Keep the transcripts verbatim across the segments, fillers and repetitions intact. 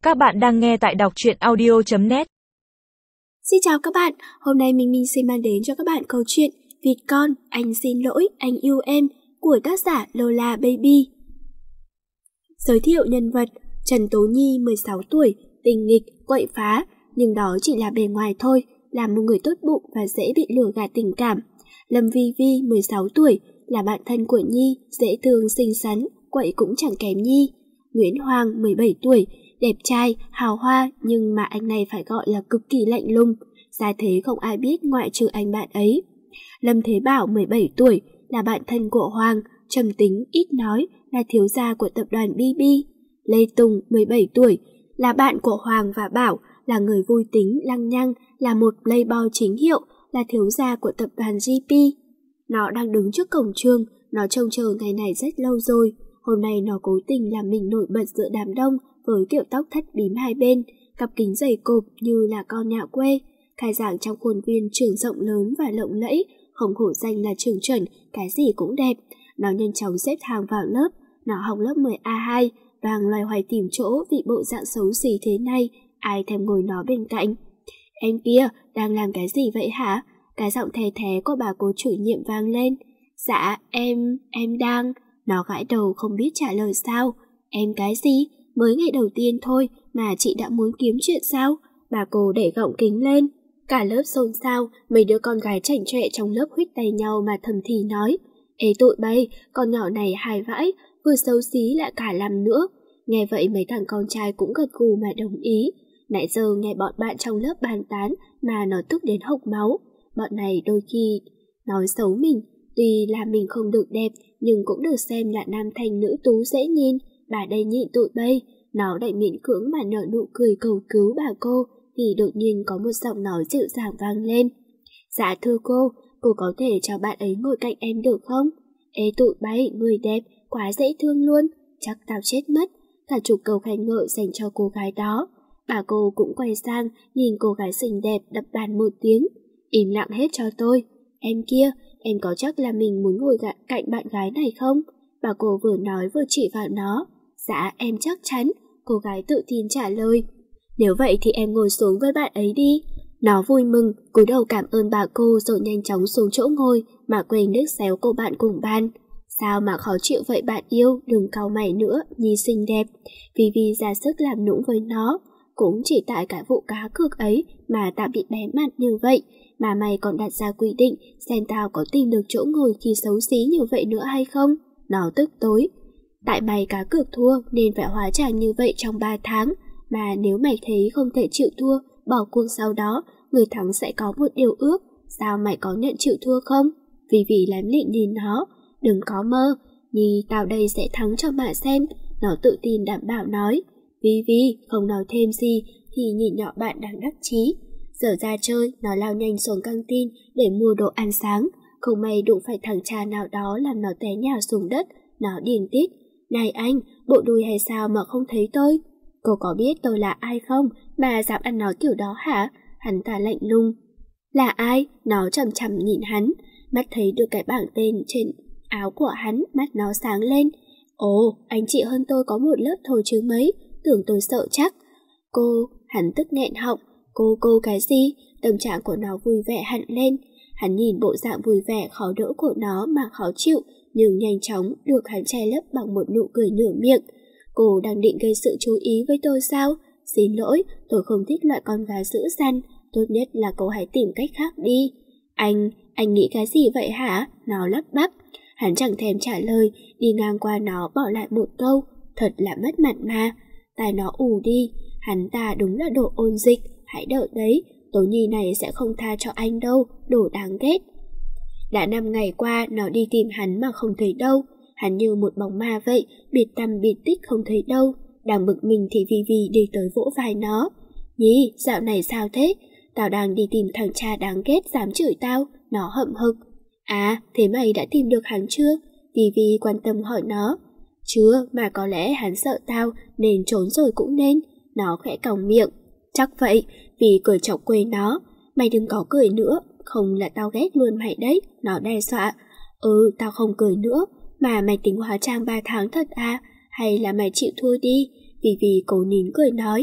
Các bạn đang nghe tại đọc truyện audio chấm net. Xin chào các bạn, hôm nay Minh Minh xin mang đến cho các bạn câu chuyện Vịt con, anh xin lỗi, anh yêu em của tác giả Lola Baby. Giới thiệu nhân vật: Trần Tố Nhi mười sáu tuổi, tình nghịch, quậy phá, nhưng đó chỉ là bề ngoài thôi, là một người tốt bụng và dễ bị lừa gạt tình cảm. Lâm Vi Vi mười sáu tuổi, là bạn thân của Nhi, dễ thương xinh xắn, quậy cũng chẳng kém Nhi. Nguyễn Hoàng mười bảy tuổi, đẹp trai, hào hoa, nhưng mà anh này phải gọi là cực kỳ lạnh lùng, ra thế không ai biết ngoại trừ anh bạn ấy. Lâm Thế Bảo mười bảy tuổi, là bạn thân của Hoàng, trầm tính, ít nói, là thiếu gia của tập đoàn bê bê. Lê Tùng mười bảy tuổi, là bạn của Hoàng và Bảo, là người vui tính, lăng nhăng, là một playboy chính hiệu, là thiếu gia của tập đoàn giê pê. Nó đang đứng trước cổng trường, nó trông chờ ngày này rất lâu rồi. Hôm nay nó cố tình làm mình nổi bật giữa đám đông với kiểu tóc thắt bím hai bên, cặp kính dày cộp như là con nhà quê, khai giảng trong khuôn viên trường rộng lớn và lộng lẫy, không hổ danh là trường chuẩn, cái gì cũng đẹp. Nó nhanh chóng xếp hàng vào lớp, nó học lớp mười A hai, vàng loay hoay tìm chỗ vì bộ dạng xấu xí thế này, ai thèm ngồi nó bên cạnh. Em kia, đang làm cái gì vậy hả? Cái giọng thè thé của bà cô chủ nhiệm vang lên. Dạ, em, em đang... Nó gãi đầu không biết trả lời sao. Em cái gì? Mới ngày đầu tiên thôi mà chị đã muốn kiếm chuyện sao? Bà cô đẩy gọng kính lên. Cả lớp xôn xao, mấy đứa con gái chảnh chọe trong lớp huýt tay nhau mà thầm thì nói. Ê tụi bay, con nhỏ này hài vãi, vừa xấu xí lại cả làm nữa. Nghe vậy mấy thằng con trai cũng gật gù mà đồng ý. Nãy giờ nghe bọn bạn trong lớp bàn tán mà nó tức đến hộc máu. Bọn này đôi khi nói xấu mình, tuy là mình không được đẹp nhưng cũng được xem là nam thanh nữ tú dễ nhìn. Bà đây nhịn tụi bay, nó đẩy miễn cưỡng mà nở nụ cười cầu cứu bà cô, thì đột nhiên có một giọng nói dịu dàng vang lên. Dạ thưa cô, cô có thể cho bạn ấy ngồi cạnh em được không? Ê tụi bay, người đẹp, quá dễ thương luôn, chắc tao chết mất. Cả chục câu khen ngợi dành cho cô gái đó. Bà cô cũng quay sang nhìn cô gái xinh đẹp đập bàn một tiếng. Im lặng hết cho tôi. Em kia, em có chắc là mình muốn ngồi cạnh bạn gái này không? Bà cô vừa nói vừa chỉ vào nó. Dạ em chắc chắn, cô gái tự tin trả lời. Nếu vậy thì em ngồi xuống với bạn ấy đi. Nó vui mừng, cúi đầu cảm ơn bà cô rồi nhanh chóng xuống chỗ ngồi mà quên nước xéo cô bạn cùng ban. Sao mà khó chịu vậy bạn yêu, đừng cau mày nữa, Nhi xinh đẹp. Vì vì ra sức làm nũng với nó. Cũng chỉ tại cái vụ cá cược ấy mà tao bị bé mặt như vậy, mà mày còn đặt ra quy định xem tao có tìm được chỗ ngồi khi xấu xí như vậy nữa hay không. Nó tức tối. Tại mày cá cược thua nên phải hóa trả như vậy trong ba tháng, mà nếu mày thấy không thể chịu thua, bỏ cuộc sau đó, người thắng sẽ có một điều ước. Sao mày có nhận chịu thua không? Vì vì lém lịnh nhìn nó. Đừng có mơ, Nhi tao đây sẽ thắng cho mà xem. Nó tự tin đảm bảo nói. Vì vì không nói thêm gì thì nhìn nhỏ bạn đang đắc chí. Giờ ra chơi, nó lao nhanh xuống căng tin để mua đồ ăn sáng. Không may đụng phải thằng cha nào đó làm nó té nhào xuống đất. Nó điên tiết. Này anh, bộ đuôi hay sao mà không thấy tôi? Cô có biết tôi là ai không mà dám ăn nói kiểu đó hả? Hắn ta lạnh lùng. Là ai? Nó chằm chằm nhìn hắn. Mắt thấy được cái bảng tên trên áo của hắn, mắt nó sáng lên. Ồ, anh chị hơn tôi có một lớp thôi chứ mấy. Tưởng tôi sợ chắc. Cô, hắn tức nghẹn họng. Cô cô cái gì? Tâm trạng của nó vui vẻ hẳn lên. Hắn nhìn bộ dạng vui vẻ khó đỡ của nó mà khó chịu, nhưng nhanh chóng được hắn che lấp bằng một nụ cười nửa miệng. Cô đang định gây sự chú ý với tôi sao? Xin lỗi, tôi không thích loại con gái dữ dằn. Tốt nhất là cô hãy tìm cách khác đi. Anh, anh nghĩ cái gì vậy hả? Nó lắp bắp. Hắn chẳng thèm trả lời, đi ngang qua nó bỏ lại một câu. Thật là mất mặt mà. Tai nó ù đi. Hắn ta đúng là đồ ôn dịch. Hãy đợi đấy, Tố Nhi này sẽ không tha cho anh đâu. Đồ đáng ghét. Đã năm ngày qua nó đi tìm hắn mà không thấy đâu. Hắn như một bóng ma vậy, biệt tăm biệt tích không thấy đâu. Đang bực mình thì Vi Vi đi tới vỗ vai nó. Nhi, dạo này sao thế? Tao đang đi tìm thằng cha đáng ghét dám chửi tao. Nó hậm hực. À, thế mày đã tìm được hắn chưa? Vi Vi quan tâm hỏi nó. Chưa, mà có lẽ hắn sợ tao nên trốn rồi cũng nên. Nó khẽ còng miệng. Chắc vậy, vì cười chọc quê nó. Mày đừng có cười nữa, không là tao ghét luôn mày đấy. Nó đe dọa. Ừ, tao không cười nữa. Mà mày tính hóa trang ba tháng thật à? Hay là mày chịu thua đi? Vì vì cô nín cười nói.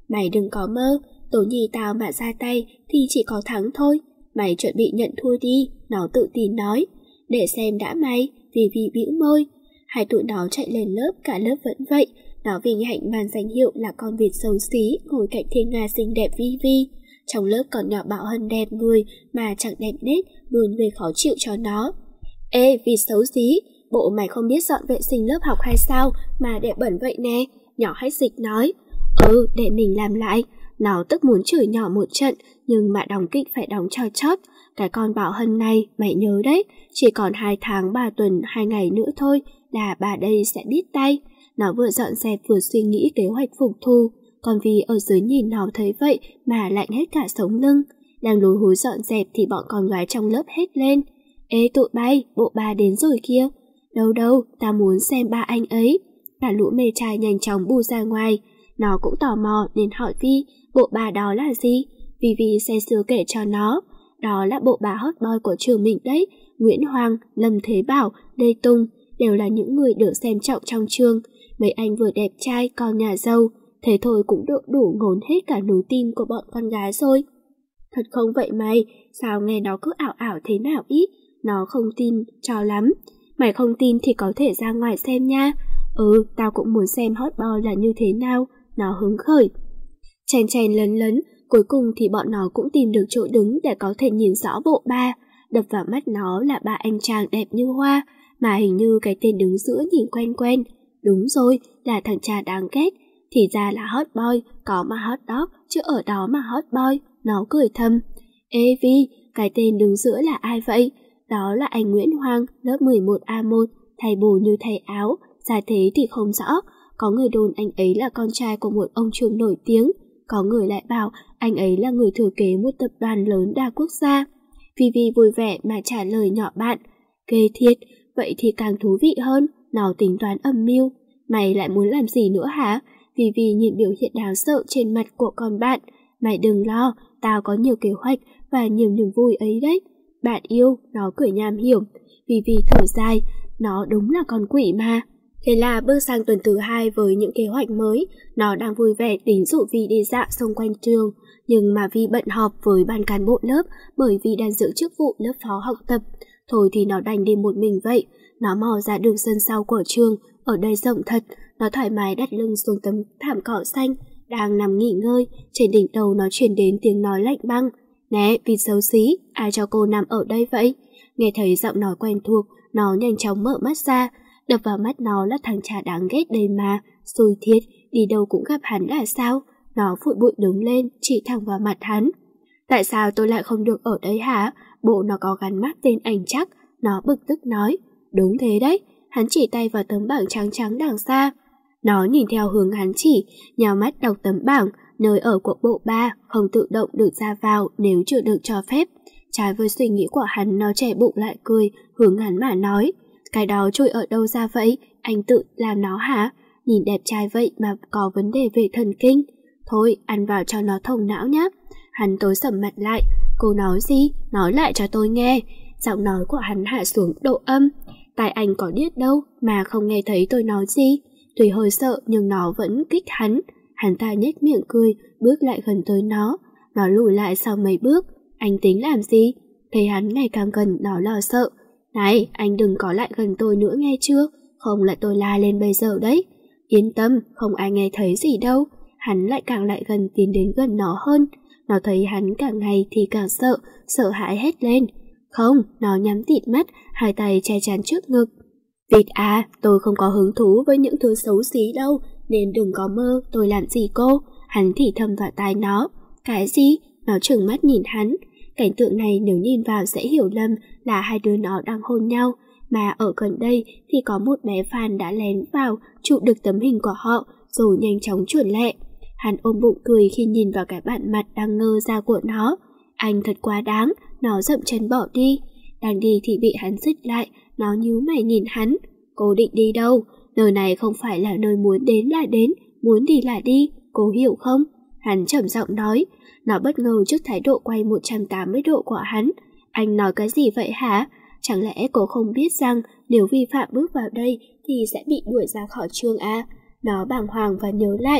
Mày đừng có mơ, Tố Nhi tao mà ra tay thì chỉ có thắng thôi. Mày chuẩn bị nhận thua đi, nó tự tin nói. Để xem đã mày, Vì Vi bĩu môi. Hai tụi nó chạy lên lớp, cả lớp vẫn vậy. Nó vinh hạnh mang danh hiệu là con vịt xấu xí ngồi cạnh thiên nga xinh đẹp Vi Vi. Trong lớp còn nhỏ Bảo Hân đẹp người mà chẳng đẹp nết, luôn gây khó chịu cho nó. Ê, vịt xấu xí, bộ mày không biết dọn vệ sinh lớp học hay sao mà đẹp bẩn vậy nè, nhỏ Hách Dịch nói. Ừ, để mình làm lại. Nó tức muốn chửi nhỏ một trận, nhưng mà đóng kịch phải đóng cho chót. Cái con Bảo Hân này, mày nhớ đấy, chỉ còn hai tháng ba tuần hai ngày nữa thôi là bà đây sẽ biết tay. Nó vừa dọn dẹp vừa suy nghĩ kế hoạch phục thù, còn vì ở dưới nhìn nó thấy vậy mà lạnh hết cả sống lưng. Đang lùi húi dọn dẹp thì bọn con gái trong lớp hét lên. Ê tụi bay, bộ ba đến rồi kia. Đâu đâu, ta muốn xem ba anh ấy. Cả lũ mê trai nhanh chóng bu ra ngoài. Nó cũng tò mò nên hỏi Vi, bộ bà đó là gì? Vi Vi xe sưa kể cho nó. Đó là bộ bà hot boy của trường mình đấy. Nguyễn Hoàng, Lâm Thế Bảo, Lê Tùng đều là những người được xem trọng trong trường. Mấy anh vừa đẹp trai còn nhà giàu, thế thôi cũng được đủ ngốn hết cả núi tim của bọn con gái rồi. Thật không vậy mày, sao nghe nó cứ ảo ảo thế nào ít, nó không tin cho lắm. Mày không tin thì có thể ra ngoài xem nha. Ừ, tao cũng muốn xem hot boy là như thế nào, nó hứng khởi. Chen chen lấn lấn, cuối cùng thì bọn nó cũng tìm được chỗ đứng để có thể nhìn rõ bộ ba. Đập vào mắt nó là ba anh chàng đẹp như hoa, mà hình như cái tên đứng giữa nhìn quen quen. Đúng rồi, là thằng cha đáng ghét. Thì ra là hot boy, có mà hot dog, chứ ở đó mà hot boy. Nó cười thầm. Ê Vi, cái tên đứng giữa là ai vậy? Đó là anh Nguyễn Hoàng, lớp mười một A một, thay bồ như thay áo, ra thế thì không rõ. Có người đồn anh ấy là con trai của một ông trùm nổi tiếng, có người lại bảo anh ấy là người thừa kế một tập đoàn lớn đa quốc gia. Vi Vi vui vẻ mà trả lời nhỏ bạn. Ghê thiệt, vậy thì càng thú vị hơn, nó tính toán âm mưu. Mày lại muốn làm gì nữa hả? Vi Vi nhìn biểu hiện đáng sợ trên mặt của con bạn. Mày đừng lo, tao có nhiều kế hoạch và nhiều niềm vui ấy đấy. Bạn yêu, nó cười nham hiểm. Vi Vi thở dài, nó đúng là con quỷ mà. Thế là bước sang tuần thứ hai với những kế hoạch mới, nó đang vui vẻ tính rủ Vi đi dạo xung quanh trường. Nhưng mà Vi bận họp với ban cán bộ lớp bởi vì đang giữ chức vụ lớp phó học tập. Thôi thì nó đành đi một mình vậy. Nó mò ra đường sân sau của trường, ở đây rộng thật. Nó thoải mái đặt lưng xuống tấm thảm cỏ xanh, đang nằm nghỉ ngơi. Trên đỉnh đầu nó truyền đến tiếng nói lạnh băng. Nè, vịt xấu xí, ai cho cô nằm ở đây vậy? Nghe thấy giọng nói quen thuộc, nó nhanh chóng mở mắt ra. Đập vào mắt nó là thằng cha đáng ghét đây mà. Xui thiệt, đi đâu cũng gặp hắn là sao? Nó phụi bụi đứng lên, chỉ thẳng vào mặt hắn. Tại sao tôi lại không được ở đây hả? Bộ nó có gắn mác tên ảnh chắc. Nó bực tức nói. Đúng thế đấy. Hắn chỉ tay vào tấm bảng trắng trắng đằng xa. Nó nhìn theo hướng hắn chỉ, nhào mắt đọc tấm bảng. Nơi ở của bộ ba không tự động được ra vào nếu chưa được cho phép. Trái với suy nghĩ của hắn, nó trẻ bụng lại cười, hướng hắn mà nói. Cái đó trôi ở đâu ra vậy? Anh tự làm nó hả? Nhìn đẹp trai vậy mà có vấn đề về thần kinh. Thôi, ăn vào cho nó thông não nhé. Hắn tối sầm mặt lại. Cô nói gì? Nói lại cho tôi nghe. Giọng nói của hắn hạ xuống độ âm. Tai anh có điếc đâu mà không nghe thấy tôi nói gì. Tuy hơi sợ nhưng nó vẫn kích hắn. Hắn ta nhếch miệng cười, bước lại gần tới nó. Nó lùi lại sau mấy bước. Anh tính làm gì? Thấy hắn ngày càng gần, nó lo sợ. Này, anh đừng có lại gần tôi nữa nghe chưa? Không là tôi la lên bây giờ đấy. Yên tâm, không ai nghe thấy gì đâu. Hắn lại càng lại gần, tiến đến gần nó hơn. Nó thấy hắn càng ngày thì càng sợ, sợ hãi hét lên. Không, nó nhắm tịt mắt, hai tay che chắn trước ngực. Vịt à, tôi không có hứng thú với những thứ xấu xí đâu, nên đừng có mơ tôi làm gì cô. Hắn thì thầm vào tai nó. Cái gì? Nó trừng mắt nhìn hắn. Cảnh tượng này nếu nhìn vào sẽ hiểu lầm là hai đứa nó đang hôn nhau, mà ở gần đây thì có một bé fan đã lén vào chụp được tấm hình của họ rồi nhanh chóng chuồn lẹ. Hắn ôm bụng cười khi nhìn vào cái bản mặt đang ngơ ra của nó. Anh thật quá đáng, nó dậm chân bỏ đi. Đang đi thì bị hắn dứt lại, nó nhíu mày nhìn hắn. Cô định đi đâu? Nơi này không phải là nơi muốn đến là đến, muốn đi là đi, cô hiểu không? Hắn trầm giọng nói. Nó bất ngờ trước thái độ quay một trăm tám mươi độ của hắn. Anh nói cái gì vậy hả? Chẳng lẽ cô không biết rằng nếu vi phạm bước vào đây thì sẽ bị đuổi ra khỏi trường à? Nó bàng hoàng và nhớ lại.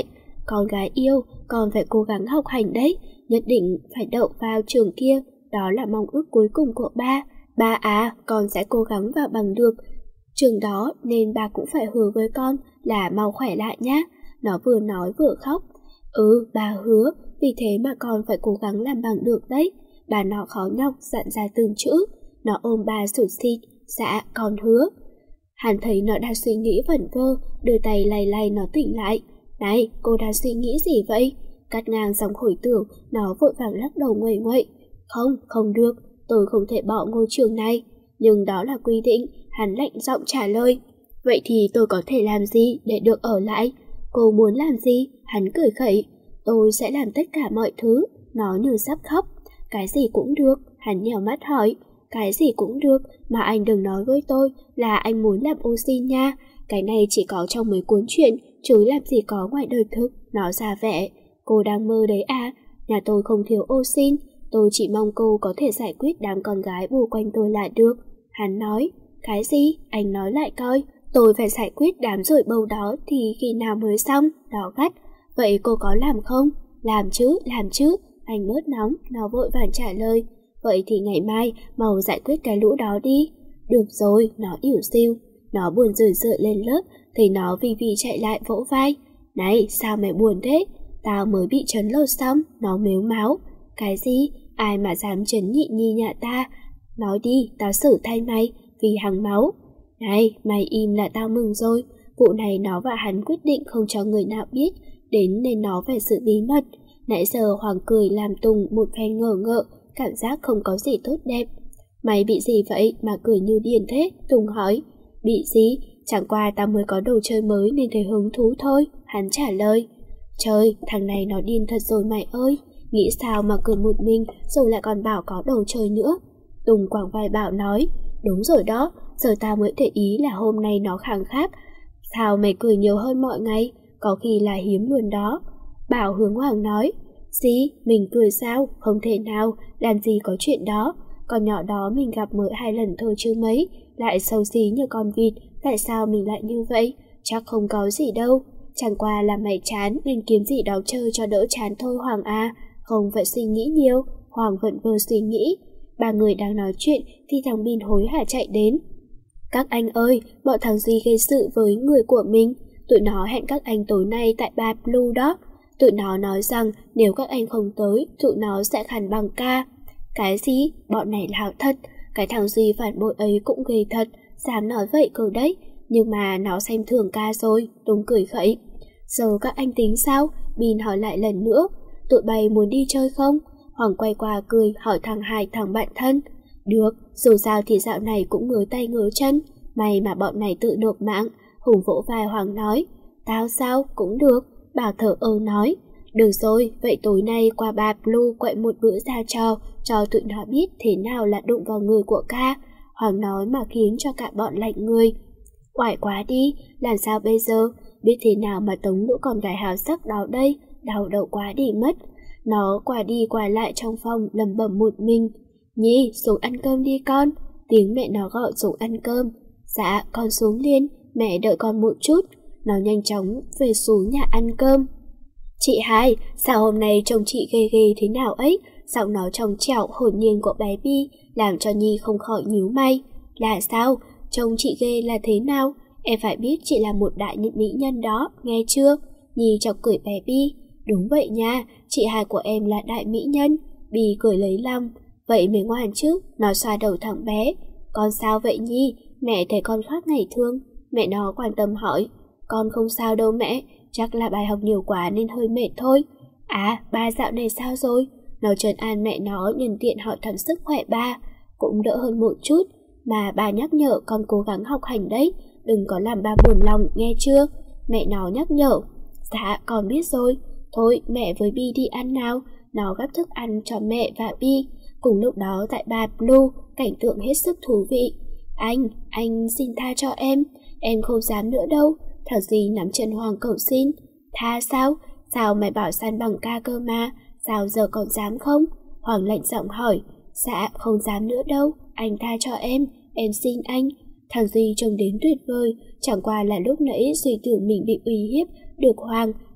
con gái yêu, con phải cố gắng học hành đấy, nhất định phải đậu vào trường kia, đó là mong ước cuối cùng của ba. Ba à, con sẽ cố gắng vào bằng được trường đó, nên ba cũng phải hứa với con là mau khỏe lại nhá. Nó vừa nói vừa khóc. Ừ, ba hứa, vì thế mà con phải cố gắng làm bằng được đấy. Bà nó khó nhọc dặn ra từng chữ. Nó ôm ba sụt xịt. Dạ, con hứa. Hắn thấy nó đang suy nghĩ vẩn vơ, đưa tay lay lay nó tỉnh lại. Này, cô đang suy nghĩ gì vậy? Cắt ngang dòng hồi tưởng, nó vội vàng lắc đầu nguậy nguậy. Không, không được, tôi không thể bỏ ngôi trường này. Nhưng đó là quy định, hắn lạnh giọng trả lời. Vậy thì tôi có thể làm gì để được ở lại? Cô muốn làm gì? Hắn cười khẩy. Tôi sẽ làm tất cả mọi thứ. Nó như sắp khóc. Cái gì cũng được, hắn nhèo mắt hỏi. Cái gì cũng được, mà anh đừng nói với tôi là anh muốn làm ô xin nha. Cái này chỉ có trong mấy cuốn truyện, chứ làm gì có ngoài đời thực. Nó ra vẻ. Cô đang mơ đấy à? Nhà tôi không thiếu ô xin. Tôi chỉ mong cô có thể giải quyết đám con gái bù quanh tôi là được. Hắn nói. Cái gì? Anh nói lại coi. Tôi phải giải quyết đám rủi bầu đó thì khi nào mới xong? Nó gắt. Vậy cô có làm không? Làm chứ, làm chứ. Anh bớt nóng, nó vội vàng trả lời. Vậy thì ngày mai mau giải quyết cái lũ đó đi. Được rồi, nó ỉu xìu. Nó buồn rười rượi lên lớp, thấy nó vì vì chạy lại vỗ vai. Này, sao mày buồn thế? Tao mới bị chấn lột xong, nó mếu máo. Cái gì? Ai mà dám chấn nhị nhi nhà ta? Nói đi, tao xử thay mày, vì hằng máu. Này, mày im là tao mừng rồi. Vụ này nó và hắn quyết định không cho người nào biết, đến nên nó phải giữ bí mật. Nãy giờ Hoàng cười làm Tùng một phen ngờ ngợ, cảm giác không có gì tốt đẹp. Mày bị gì vậy mà cười như điên thế? Tùng hỏi. Bị gì? Chẳng qua tao mới có đồ chơi mới nên thấy hứng thú thôi. Hắn trả lời. Trời, thằng này nó điên thật rồi mày ơi. Nghĩ sao mà cười một mình rồi lại còn bảo có đồ chơi nữa. Tùng quàng vai Bảo nói. Đúng rồi đó, giờ tao mới để ý là hôm nay nó khang khác. Sao mày cười nhiều hơn mọi ngày? Có khi là hiếm luôn đó. Bảo hướng Hoàng nói. Gì? Mình cười sao? Không thể nào, làm gì có chuyện đó. Con nhỏ đó mình gặp mới hai lần thôi chứ mấy. Lại xấu xí như con vịt. Tại sao mình lại như vậy? Chắc không có gì đâu. Chẳng qua là mày chán nên kiếm gì đó chơi cho đỡ chán thôi Hoàng à. Không phải suy nghĩ nhiều. Hoàng vẫn vừa suy nghĩ. Ba người đang nói chuyện thì thằng Bin hối hả chạy đến. Các anh ơi, bọn thằng Duy gây sự với người của mình. Tụi nó hẹn các anh tối nay tại bar Blue đó. Tụi nó nói rằng nếu các anh không tới, tụi nó sẽ khăn bằng ca. Cái gì? Bọn này láo thật. Cái thằng Duy phản bội ấy cũng ghê thật. Dám nói vậy cơ đấy. Nhưng mà nó xem thường ca rồi. Tùng cười khẩy. Giờ các anh tính sao? Bin hỏi lại lần nữa. Tụi bay muốn đi chơi không? Hoàng quay qua cười hỏi thằng Hai thằng bạn thân. Được, dù sao thì dạo này cũng ngứa tay ngứa chân. May mà bọn này tự nộp mạng. Hùng vỗ vai Hoàng nói. Tao sao? Cũng được. Bảo thở ơ nói. Được rồi, vậy tối nay qua bar Blue quậy một bữa ra trò, cho tụi nó biết thế nào là đụng vào người của ca. Hoàng nói mà khiến cho cả bọn lạnh người. Oải quá đi, làm sao bây giờ? Biết thế nào mà tống lũ con gái hào sắc đó đây? Đau đầu quá đi mất. Nó qua đi qua lại trong phòng lầm bầm một mình. Nhi, xuống ăn cơm đi con. Tiếng mẹ nó gọi xuống ăn cơm. Dạ, con xuống liền, mẹ đợi con một chút. Nó nhanh chóng về xuống nhà ăn cơm. Chị Hai, sao hôm nay trông chị ghê ghê thế nào ấy? Giọng nó trong trẻo hồn nhiên của bé Bi làm cho Nhi không khỏi nhíu mày. Là sao? Trông chị ghê là thế nào? Em phải biết chị là một đại nhân mỹ nhân đó, nghe chưa? Nhi chọc cười bé Bi. Đúng vậy nha, chị Hai của em là đại mỹ nhân. Bi cười lấy lòng. Vậy mới ngoan chứ, nó xoa đầu thằng bé. Con sao vậy Nhi? Mẹ thấy con khác ngày thường. Mẹ nó quan tâm hỏi. Con không sao đâu mẹ, chắc là bài học nhiều quá nên hơi mệt thôi. À, ba dạo này sao rồi? Nó trấn an mẹ nó nhân tiện hỏi thăm sức khỏe ba. Cũng đỡ hơn một chút, mà bà nhắc nhở con cố gắng học hành đấy, đừng có làm ba buồn lòng, nghe chưa? Mẹ nó nhắc nhở. Dạ, con biết rồi. Thôi, mẹ với Bi đi ăn nào. Nó gắp thức ăn cho mẹ và Bi. Cùng lúc đó tại bar Blue, cảnh tượng hết sức thú vị. Anh, anh xin tha cho em. Em không dám nữa đâu. Thằng Duy nắm chân Hoàng cầu xin. Tha sao? Sao mày bảo san bằng ca cơ mà? Sao giờ còn dám không? Hoàng lạnh giọng hỏi. Dạ không dám nữa đâu. Anh tha cho em. Em xin anh. Thằng Duy trông đến tuyệt vời. Chẳng qua là lúc nãy Duy tưởng mình bị uy hiếp. Được Hoàng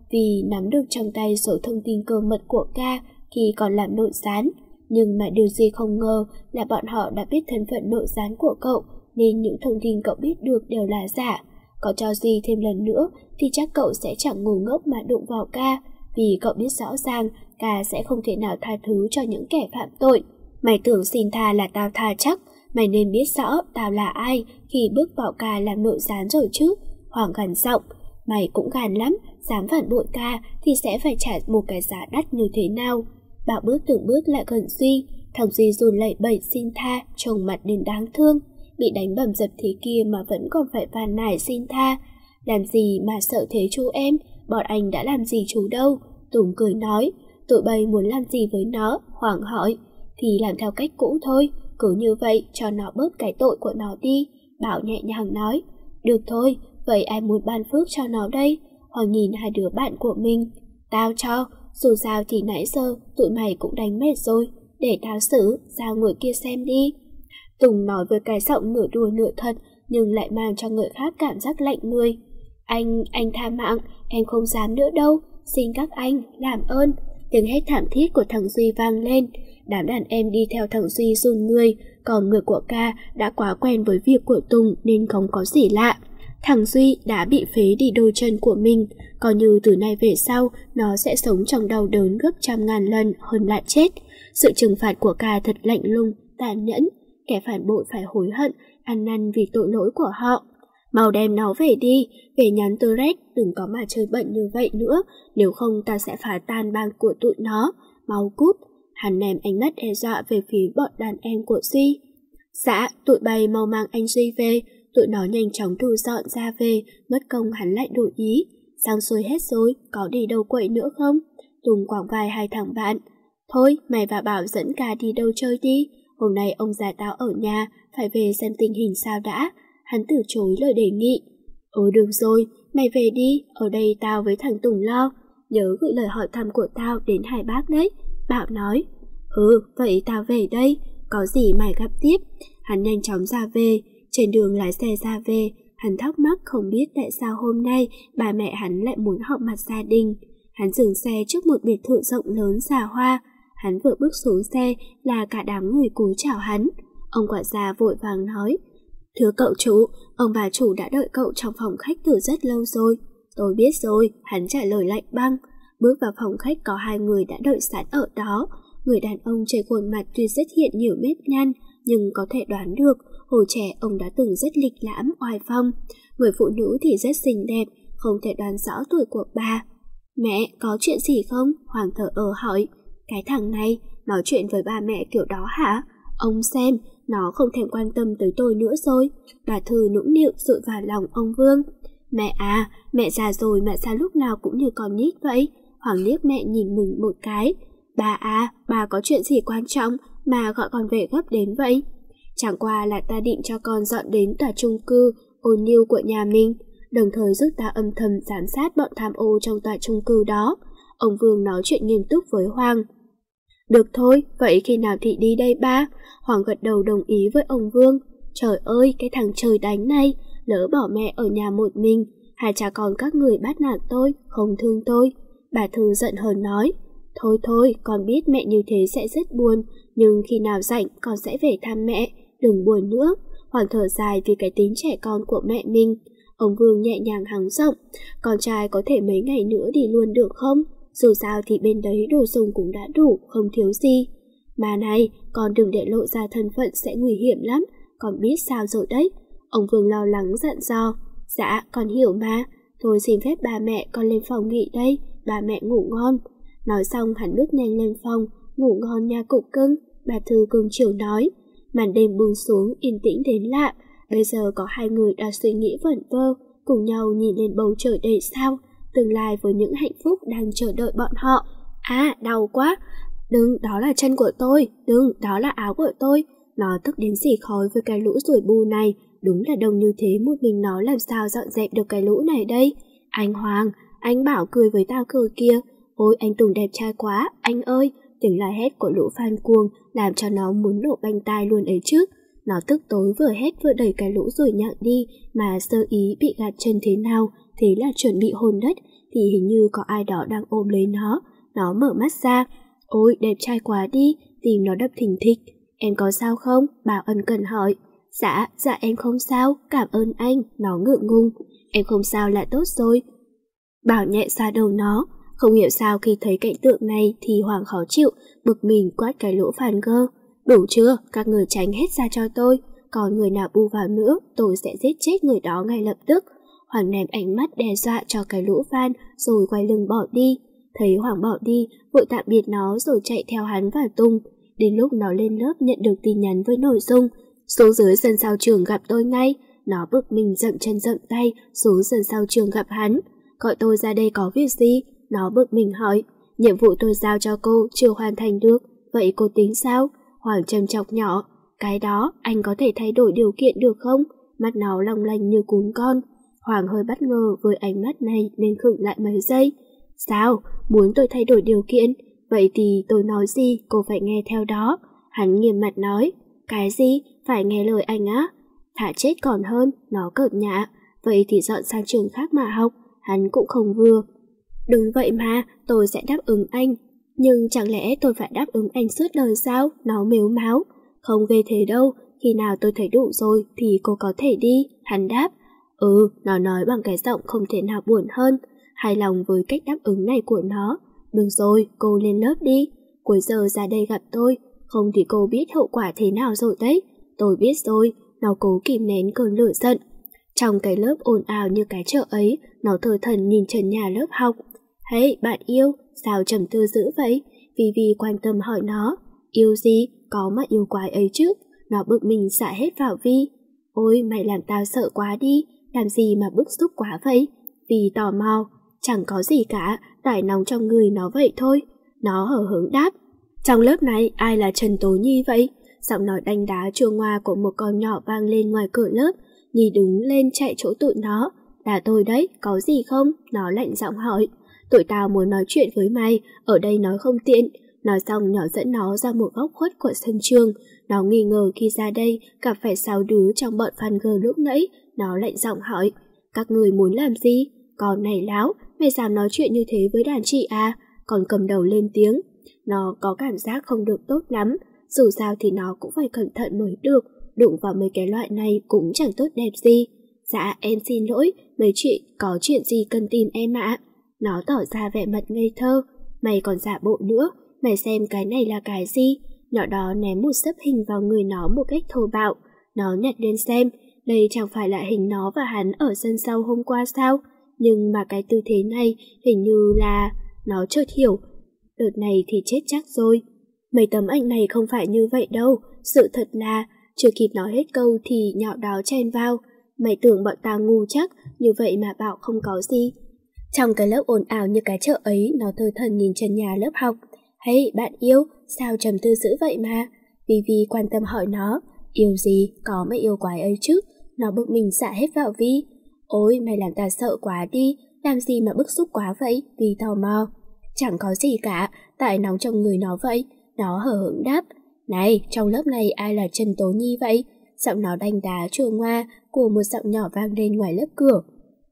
vì nắm được trong tay số thông tin cơ mật của Ca khi còn làm nội gián. Nhưng mà điều gì không ngờ là bọn họ đã biết thân phận nội gián của cậu, nên những thông tin cậu biết được đều là giả. Có cho gì thêm lần nữa thì chắc cậu sẽ chẳng ngu ngốc mà đụng vào Ca, vì cậu biết rõ ràng Ca sẽ không thể nào tha thứ cho những kẻ phạm tội. Mày tưởng xin tha là tao tha chắc, mày nên biết rõ tao là ai khi bước vào Ca làm nội gián rồi chứ. Hoàng gằn giọng, mày cũng gan lắm, dám phản bội Ca thì sẽ phải trả một cái giá đắt như thế nào. Bảo bước từng bước lại gần Duy, thằng Duy run lẩy bẩy xin tha, trông mặt đến đáng thương. Bị đánh bầm dập thế kia mà vẫn còn phải van nài xin tha. Làm gì mà sợ thế chú em, bọn anh đã làm gì chú đâu. Tùng cười nói, tụi bay muốn làm gì với nó? Hoàng hỏi, thì làm theo cách cũ thôi, cứ như vậy cho nó bớt cái tội của nó đi. Bảo nhẹ nhàng nói, được thôi, vậy ai muốn ban phước cho nó đây? Hoàng nhìn hai đứa bạn của mình, tao cho, dù sao thì nãy giờ tụi mày cũng đánh mệt rồi, để tao xử, giao người kia xem đi. Tùng nói với cái giọng nửa đùa nửa thật, nhưng lại mang cho người khác cảm giác lạnh người. Anh, anh tha mạng, em không dám nữa đâu, xin các anh, làm ơn. Tiếng hét thảm thiết của thằng Duy vang lên. Đám đàn em đi theo thằng Duy run người, còn người của Ca đã quá quen với việc của Tùng nên không có gì lạ. Thằng Duy đã bị phế đi đôi chân của mình, coi như từ nay về sau nó sẽ sống trong đau đớn gấp trăm ngàn lần hơn là chết. Sự trừng phạt của Ca thật lạnh lùng, tàn nhẫn, kẻ phản bội phải hối hận, ăn năn vì tội lỗi của họ. Mau đem nó về đi, về nhắn tới Red, đừng có mà chơi bận như vậy nữa, nếu không ta sẽ phá tan bang của tụi nó. Mau cút. Hắn ném ánh mắt đe dọa về phía bọn đàn em của Duy. Dạ, tụi bay mau mang anh Duy về. Tụi nó nhanh chóng thu dọn ra về, mất công hắn lại đổi ý. Xong xuôi hết rồi, có đi đâu quậy nữa không? Tùng quảng vai hai thằng bạn. Thôi, mày và Bảo dẫn Ca đi đâu chơi đi. Hôm nay ông già tao ở nhà, phải về xem tình hình sao đã. Hắn từ chối lời đề nghị. Ừ được rồi, mày về đi, ở đây tao với thằng Tùng lo. Nhớ gửi lời hỏi thăm của tao đến hai bác đấy. Bảo nói. Ừ, vậy tao về đây, có gì mày gặp tiếp. Hắn nhanh chóng ra về. Trên đường lái xe ra về, hắn thắc mắc không biết tại sao hôm nay bà mẹ hắn lại muốn họp mặt gia đình. Hắn dừng xe trước một biệt thự rộng lớn xa hoa. Hắn vừa bước xuống xe là cả đám người cúi chào hắn. Ông quản gia vội vàng nói, thưa cậu chủ, ông bà chủ đã đợi cậu trong phòng khách từ rất lâu rồi. Tôi biết rồi, hắn trả lời lạnh băng. Bước vào phòng khách có hai người đã đợi sẵn ở đó. Người đàn ông trên khuôn mặt tuy rất hiện nhiều nếp nhăn, nhưng có thể đoán được hồi trẻ ông đã từng rất lịch lãm, oai phong. Người phụ nữ thì rất xinh đẹp, không thể đoán rõ tuổi của bà. Mẹ, có chuyện gì không? Hoàng thở ơ hỏi. Cái thằng này, nói chuyện với ba mẹ kiểu đó hả? Ông xem, nó không thèm quan tâm tới tôi nữa rồi. Bà Thư nũng nịu dội vào lòng ông Vương. Mẹ à, mẹ già rồi mà sao lúc nào cũng như con nít vậy? Hoàng liếc mẹ nhìn mình một cái. Bà à, bà có chuyện gì quan trọng mà gọi con về gấp đến vậy? Chẳng qua là ta định cho con dọn đến tòa chung cư Ôn Nhiêu của nhà mình, đồng thời giúp ta âm thầm giám sát bọn tham ô trong tòa chung cư đó. Ông Vương nói chuyện nghiêm túc với Hoàng. Được thôi, vậy khi nào thì đi đây ba? Hoàng gật đầu đồng ý với ông Vương. Trời ơi, cái thằng trời đánh này, lỡ bỏ mẹ ở nhà một mình, hai cha con các người bắt nạt tôi, không thương tôi. Bà Thư giận hờn nói. Thôi thôi, con biết mẹ như thế sẽ rất buồn, nhưng khi nào rảnh con sẽ về thăm mẹ, đừng buồn nữa. Hoàng thở dài vì cái tính trẻ con của mẹ mình. Ông Vương nhẹ nhàng hắng giọng, con trai có thể mấy ngày nữa đi luôn được không? Dù sao thì bên đấy đồ dùng cũng đã đủ, không thiếu gì. Mà này, con đừng để lộ ra thân phận sẽ nguy hiểm lắm, con biết sao rồi đấy. Ông Vương lo lắng dặn dò. Dạ, con hiểu mà. Thôi xin phép ba mẹ con lên phòng nghỉ đây, ba mẹ ngủ ngon. Nói xong hắn bước nhanh lên phòng. Ngủ ngon nha cục cưng, bà Thư cưng chiều nói. Màn đêm buông xuống yên tĩnh đến lạ. Bây giờ có hai người đã suy nghĩ vẩn vơ, cùng nhau nhìn lên bầu trời đầy sao, tương lai với những hạnh phúc đang chờ đợi bọn họ. À, đau quá. Đừng, đó là chân của tôi. Đừng, đó là áo của tôi. Nó tức đến xì khói với cái lũ ruồi bù này. Đúng là đông như thế, một mình nó làm sao dọn dẹp được cái lũ này đây. Anh Hoàng, anh bảo cười với tao cười kia. Ôi anh Tùng đẹp trai quá, anh ơi. Tiếng la hét của lũ fan cuồng làm cho nó muốn nổ banh tai luôn ấy chứ. Nó tức tối vừa hét vừa đẩy cái lũ rồi nhặng đi, mà sơ ý bị gạt chân thế nào, thế là chuẩn bị hôn đất, thì hình như có ai đó đang ôm lấy nó. Nó mở mắt ra. Ôi, đẹp trai quá đi, tim nó đập thình thịch. Em có sao không? Bảo ân cần hỏi. Dạ, dạ em không sao, cảm ơn anh. Nó ngượng ngùng. Em không sao là tốt rồi. Bảo nhẹ xoa đầu nó. Không hiểu sao khi thấy cảnh tượng này thì Hoàng khó chịu, bực mình quát cái lỗ phàn gơ. Đủ chưa, các người tránh hết ra cho tôi. Còn người nào bu vào nữa, tôi sẽ giết chết người đó ngay lập tức. Hoàng ném ánh mắt đe dọa cho cái lỗ van rồi quay lưng bỏ đi. Thấy Hoàng bỏ đi, vội tạm biệt nó rồi chạy theo hắn vào tung. Đến lúc nó lên lớp nhận được tin nhắn với nội dung xuống dưới sân sau trường gặp tôi ngay. Nó bực mình dậm chân dậm tay xuống sân sau trường gặp hắn. Gọi tôi ra đây có việc gì? Nó bực mình hỏi. Nhiệm vụ tôi giao cho cô chưa hoàn thành được, vậy cô tính sao? Hoàng trầm chọc nhỏ. Cái đó anh có thể thay đổi điều kiện được không? Mắt nó long lanh như cún con. Hoàng hơi bất ngờ với ánh mắt này nên khựng lại mấy giây. Sao? Muốn tôi thay đổi điều kiện? Vậy thì tôi nói gì cô phải nghe theo đó. Hắn nghiêm mặt nói. Cái gì? Phải nghe lời anh á? Thả chết còn hơn. Nó cợt nhã. Vậy thì dọn sang trường khác mà học. Hắn cũng không vừa. Đúng vậy mà, tôi sẽ đáp ứng anh. Nhưng chẳng lẽ tôi phải đáp ứng anh suốt đời sao? Nó mếu máo. Không ghê thế đâu, khi nào tôi thấy đủ rồi thì cô có thể đi. Hắn đáp. Ừ, nó nói bằng cái giọng không thể nào buồn hơn. Hài lòng với cách đáp ứng này của nó. Được rồi, cô lên lớp đi. Cuối giờ ra đây gặp tôi. Không thì cô biết hậu quả thế nào rồi đấy. Tôi biết rồi. Nó cố kìm nén cơn lửa giận. Trong cái lớp ồn ào như cái chợ ấy, nó thờ thần nhìn trần nhà lớp học. Hey, bạn yêu, sao trầm tư dữ vậy? Vì Vì quan tâm hỏi nó. Yêu gì? Có mà yêu quái ấy chứ. Nó bực mình xả hết vào Vi. Ôi, mày làm tao sợ quá đi. Làm gì mà bức xúc quá vậy? Vì tò mò. Chẳng có gì cả, tải nóng trong người nó vậy thôi. Nó hở hứng đáp. Trong lớp này ai là Trần Tố Nhi vậy? Giọng nói đanh đá chua ngoa của một con nhỏ vang lên ngoài cửa lớp. Nhi đứng lên chạy chỗ tụi nó. Là tôi đấy, có gì không? Nó lạnh giọng hỏi. Tụi tao muốn nói chuyện với mày, ở đây nói không tiện. Nói xong nhỏ dẫn nó ra một góc khuất của sân trường. Nó nghi ngờ khi ra đây gặp phải sáu đứa trong bọn fan girl lúc nãy. Nó lạnh giọng hỏi. Các người muốn làm gì? Con này láo, mày dám nói chuyện như thế với đàn chị à? Còn cầm đầu lên tiếng. Nó có cảm giác không được tốt lắm. Dù sao thì nó cũng phải cẩn thận mới được. Đụng vào mấy cái loại này cũng chẳng tốt đẹp gì. Dạ em xin lỗi, mấy chị có chuyện gì cần tìm em ạ? Nó tỏ ra vẻ mặt ngây thơ. Mày còn giả bộ nữa, mày xem cái này là cái gì? Nhỏ đó ném một xấp hình vào người nó một cách thô bạo. Nó nhặt lên xem, đây chẳng phải là hình nó và hắn ở sân sau hôm qua sao? Nhưng mà cái tư thế này hình như là... Nó chợt hiểu. Đợt này thì chết chắc rồi. Mấy tấm ảnh này không phải như vậy đâu. Sự thật là... Chưa kịp nói hết câu thì nhỏ đó chen vào. Mày tưởng bọn tao ngu chắc, như vậy mà bảo không có gì. Trong cái lớp ồn ào như cái chợ ấy, nó thơ thần nhìn trần nhà lớp học. Hey, bạn yêu, sao trầm tư dữ vậy mà? Vì Vì quan tâm hỏi nó. Yêu gì? Có mà yêu quái ấy chứ. Nó bực mình xả hết vào Vi. Ôi, mày làm tao sợ quá đi. Làm gì mà bức xúc quá vậy? Vì tò mò. Chẳng có gì cả, tại nóng trong người nó vậy. Nó hở hững đáp. Này, trong lớp này ai là Trần Tố Nhi vậy? Giọng nó đanh đá chua ngoa của một giọng nhỏ vang lên ngoài lớp cửa.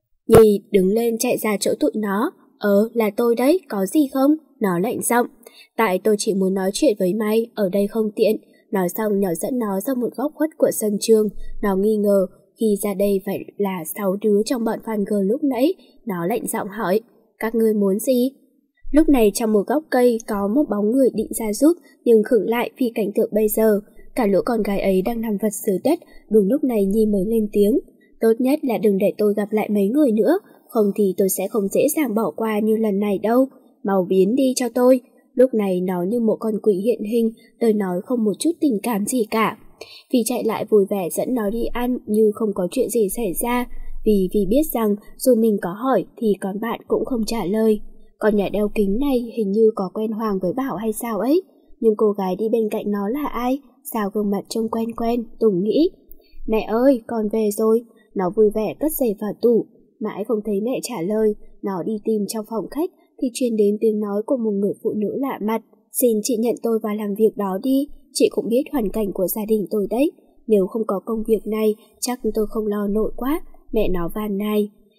Nhi đứng lên chạy ra chỗ tụi nó. Ờ, là tôi đấy, có gì không? Nó lạnh giọng. Tại tôi chỉ muốn nói chuyện với mày, ở đây không tiện. Nói xong nhỏ dẫn nó ra một góc khuất của sân trường. Nó nghi ngờ khi ra đây phải là sáu đứa trong bọn fan girl lúc nãy. Nó lạnh giọng hỏi. Các ngươi muốn gì? Lúc này trong một góc cây có một bóng người định ra giúp nhưng khựng lại vì cảnh tượng bây giờ. Cả lũ con gái ấy đang nằm vật dưới đất. Đúng lúc này Nhi mới lên tiếng. Tốt nhất là đừng để tôi gặp lại mấy người nữa, không thì tôi sẽ không dễ dàng bỏ qua như lần này đâu. Mau biến đi cho tôi. Lúc này nó như một con quỷ hiện hình, tôi nói không một chút tình cảm gì cả. Vì chạy lại vui vẻ dẫn nó đi ăn như không có chuyện gì xảy ra. Vì vì biết rằng dù mình có hỏi thì con bạn cũng không trả lời. Con nhà đeo kính này hình như có quen Hoàng với Bảo hay sao ấy. Nhưng cô gái đi bên cạnh nó là ai? Sao gương mặt trông quen quen? Tùng nghĩ. Mẹ ơi, con về rồi. Nó vui vẻ cất giày vào tủ. Mãi không thấy mẹ trả lời. Nó đi tìm trong phòng khách thì truyền đến tiếng nói của một người phụ nữ lạ mặt. Xin chị nhận tôi vào làm việc đó đi. Chị cũng biết hoàn cảnh của gia đình tôi đấy. Nếu không có công việc này chắc tôi không lo nổi quá. Mẹ nó van nài.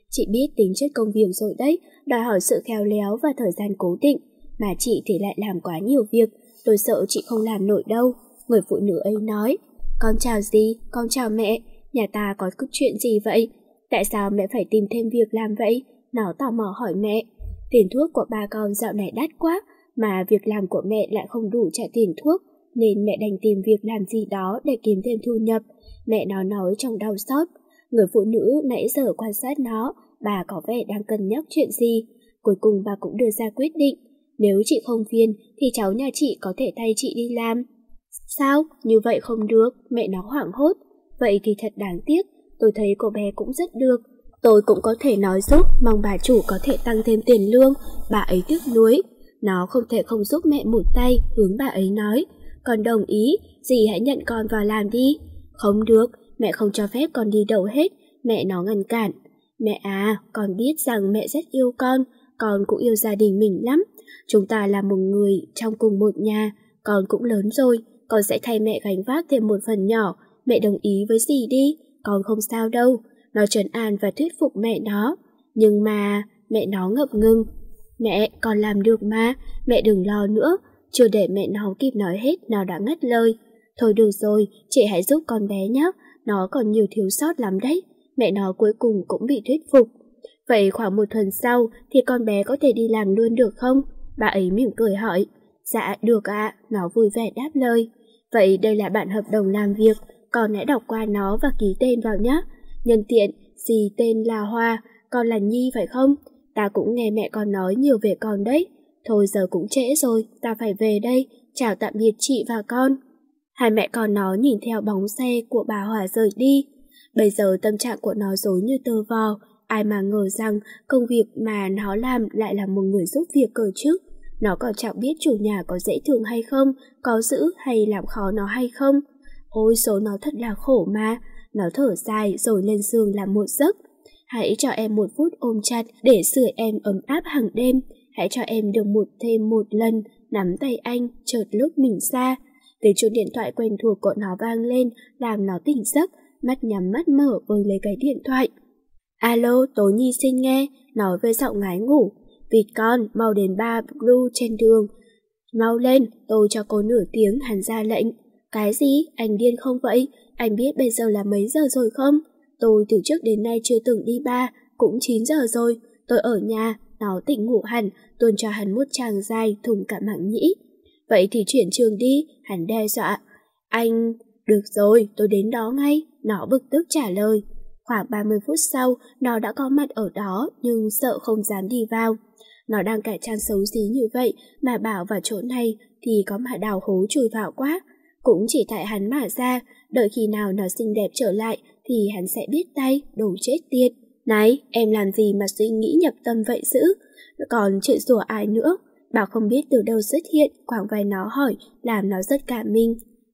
Chị biết tính chất công việc rồi đấy, đòi hỏi sự khéo léo và thời gian cố định, mà chị thì lại làm quá nhiều việc, tôi sợ chị không làm nổi đâu. Người phụ nữ ấy nói, con chào gì, con chào mẹ, nhà ta có chuyện gì vậy? Tại sao mẹ phải tìm thêm việc làm vậy? Nó tò mò hỏi mẹ. Tiền thuốc của ba con dạo này đắt quá, mà việc làm của mẹ lại không đủ trả tiền thuốc, nên mẹ đành tìm việc làm gì đó để kiếm thêm thu nhập. Mẹ nó nói trong đau xót. Người phụ nữ nãy giờ quan sát nó, bà có vẻ đang cân nhắc chuyện gì. Cuối cùng bà cũng đưa ra quyết định. Nếu chị không phiền thì cháu nhà chị có thể thay chị đi làm. Sao? Như vậy không được, mẹ nó hoảng hốt. Vậy thì thật đáng tiếc, tôi thấy cô bé cũng rất được. Tôi cũng có thể nói giúp, mong bà chủ có thể tăng thêm tiền lương. Bà ấy tiếc nuối. Nó không thể không giúp mẹ một tay, hướng bà ấy nói. Con đồng ý, dì hãy nhận con vào làm đi. Không được, mẹ không cho phép con đi đâu hết, mẹ nó ngăn cản. Mẹ à, con biết rằng mẹ rất yêu con, con cũng yêu gia đình mình lắm. Chúng ta là một người trong cùng một nhà, con cũng lớn rồi, con sẽ thay mẹ gánh vác thêm một phần nhỏ. Mẹ đồng ý với dì đi, con không sao đâu. Nó trấn an và thuyết phục mẹ nó. Nhưng mà, mẹ nó ngập ngừng. Mẹ, con làm được mà, mẹ đừng lo nữa. Chưa để mẹ nó kịp nói hết, nó đã ngắt lời. Thôi được rồi, chị hãy giúp con bé nhé, nó còn nhiều thiếu sót lắm đấy. Mẹ nó cuối cùng cũng bị thuyết phục. Vậy khoảng một tuần sau thì con bé có thể đi làm luôn được không? Bà ấy mỉm cười hỏi. Dạ được ạ, nó vui vẻ đáp lời. Vậy đây là bản hợp đồng làm việc, con hãy đọc qua nó và ký tên vào nhé. Nhân tiện, dì tên là Hoa, con là Nhi phải không? Ta cũng nghe mẹ con nói nhiều về con đấy. Thôi giờ cũng trễ rồi, ta phải về đây. Chào tạm biệt chị và con. Hai mẹ con nó nhìn theo bóng xe của bà Hòa rời đi. Bây giờ tâm trạng của nó rối như tơ vò. Ai mà ngờ rằng công việc mà nó làm lại là một người giúp việc cơ chứ. Nó còn chẳng biết chủ nhà có dễ thương hay không, có giữ hay làm khó nó hay không. Ôi số nó thật là khổ mà. Nó thở dài rồi lên giường làm một giấc. Hãy cho em một phút ôm chặt để sưởi em ấm áp hàng đêm. Hãy cho em được một thêm một lần nắm tay anh chợt lúc mình xa. Tiếng chuông điện thoại quen thuộc của nó vang lên làm nó tỉnh giấc, mắt nhắm mắt mở với lấy cái điện thoại. Alo, Tố Nhi xin nghe, nói với giọng ngái ngủ. Vịt con, mau đến bar Blue trên đường. Mau lên, tôi cho cô nửa tiếng, hắn ra lệnh. Cái gì? Anh điên không vậy? Anh biết bây giờ là mấy giờ rồi không? Tôi từ trước đến nay chưa từng đi bar, cũng chín giờ rồi. Tôi ở nhà, nó tỉnh ngủ hẳn, tuôn cho hắn một tràng dài thùng cả mảng nhĩ. Vậy thì chuyển trường đi, hắn đe dọa. Anh... Được rồi, tôi đến đó ngay, nó bực tức trả lời. Khoảng ba mươi phút sau, nó đã có mặt ở đó nhưng sợ không dám đi vào. Nó đang cải trang xấu xí như vậy mà bảo vào chỗ này thì có mà đào hố chui vào quá. Cũng chỉ tại hắn mà ra, đợi khi nào nó xinh đẹp trở lại thì hắn sẽ biết tay, đồ chết tiệt. Này, em làm gì mà suy nghĩ nhập tâm vậy dữ? Còn chửi rủa ai nữa? Bảo không biết từ đâu xuất hiện, quàng vai nó hỏi, làm nó rất cảm minh.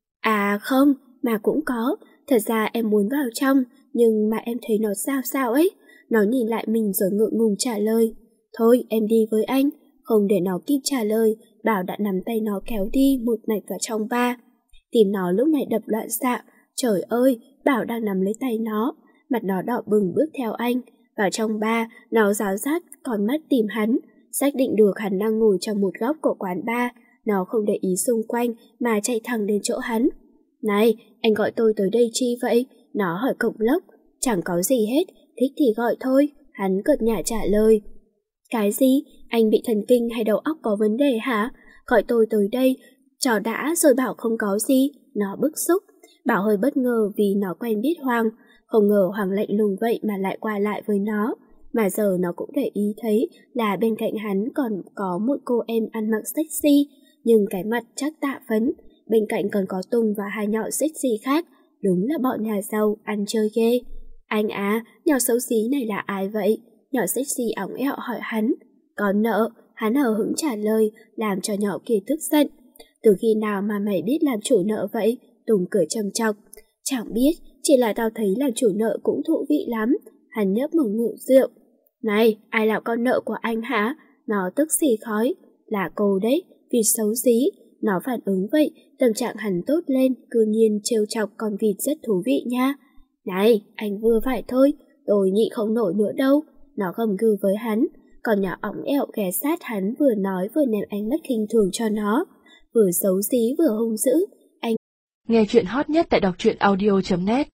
À không, mà cũng có. Thật ra em muốn vào trong, nhưng mà em thấy nó sao sao ấy. Nó nhìn lại mình rồi ngượng ngùng trả lời. Thôi em đi với anh. Không để nó kịp trả lời, Bảo đã nắm tay nó kéo đi một mạch vào trong bar. Tim nó lúc này đập loạn xạ. Trời ơi, Bảo đang nắm lấy tay nó. Mặt nó đỏ bừng bước theo anh. Vào trong bar, nó ráo rát, con mắt tìm hắn. Xác định được hắn đang ngồi trong một góc của quán bar. Nó không để ý xung quanh mà chạy thẳng đến chỗ hắn. Này, anh gọi tôi tới đây chi vậy? Nó hỏi cộc lốc. Chẳng có gì hết, thích thì gọi thôi. Hắn cợt nhả trả lời. Cái gì? Anh bị thần kinh hay đầu óc có vấn đề hả? Gọi tôi tới đây, trò đã rồi bảo không có gì. Nó bức xúc. Bảo hơi bất ngờ vì nó quen biết Hoàng. Không ngờ Hoàng lạnh lùng vậy mà lại qua lại với nó. Mà giờ nó cũng để ý thấy là bên cạnh hắn còn có một cô em ăn mặc sexy, nhưng cái mặt chắc tạ phấn. Bên cạnh còn có Tùng và hai nhỏ sexy khác. Đúng là bọn nhà giàu ăn chơi ghê. Anh à, nhỏ xấu xí này là ai vậy? Nhỏ sexy ỏng ẹo hỏi hắn. Còn nợ, hắn hờ hững trả lời, làm cho nhỏ kia tức giận. Từ khi nào mà mày biết làm chủ nợ vậy? Tùng cười trầm trọc. Chẳng biết, chỉ là tao thấy làm chủ nợ cũng thú vị lắm. Hắn nhấp một ngụm rượu. Này, ai là con nợ của anh hả? Nó tức xì khói. Là cô đấy, vì xấu xí. Nó phản ứng vậy, tâm trạng hắn tốt lên, cư nhiên trêu chọc con vịt rất thú vị nha. Này, anh vừa phải thôi, tôi nhị không nổi nữa đâu. nó gầm gừ với hắn, còn nhỏ ỏng ẹo ghé sát hắn vừa nói vừa ném ánh mắt khinh thường cho nó, vừa xấu xí vừa hung dữ. Anh nghe chuyện hot nhất tại đọc truyện audio chấm net